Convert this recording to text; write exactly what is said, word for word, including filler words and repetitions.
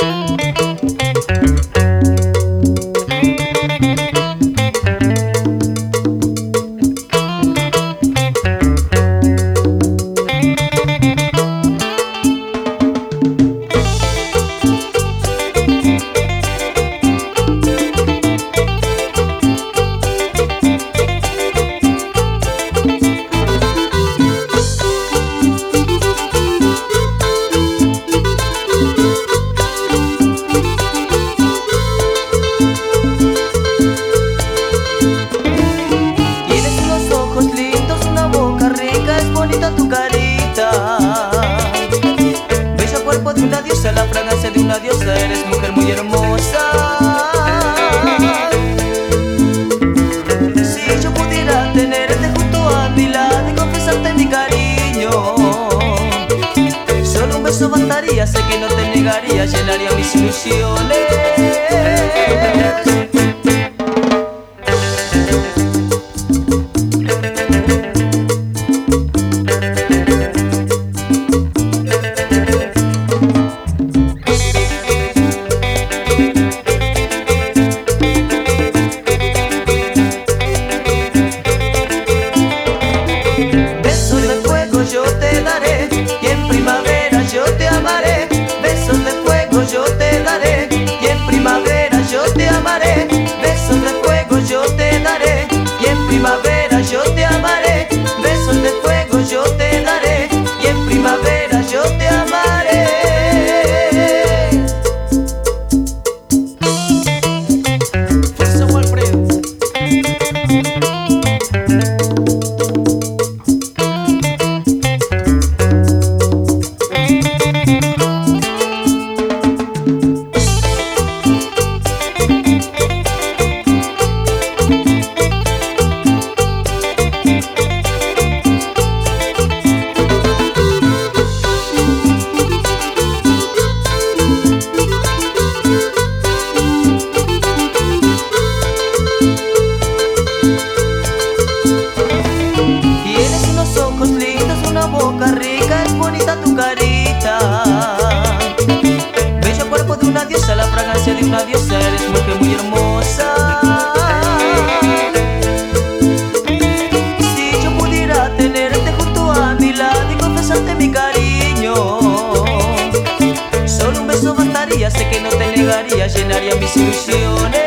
Tu carita, bello cuerpo de una diosa, la fragancia de una diosa, eres mujer muy hermosa. Si yo pudiera tenerte junto a mi lado y confesarte mi cariño, solo un beso bastaría, sé que no te negaría, llenaría mis ilusiones. Yo te daré y en primavera yo te amaré. Besos de fuego yo te daré y en primavera yo te amaré. Besos de fuego yo te daré y en primavera yo te amaré. Besos de fuego yo te daré y en primavera yo te amaré. Fuerza Walfredo. Boca rica, es bonita tu carita, bello cuerpo de una diosa, la fragancia de una diosa, eres mujer muy hermosa. Si yo pudiera tenerte junto a mi lado y confesarte mi cariño, solo un beso bastaría, sé que no te negaría, llenaría mis ilusiones.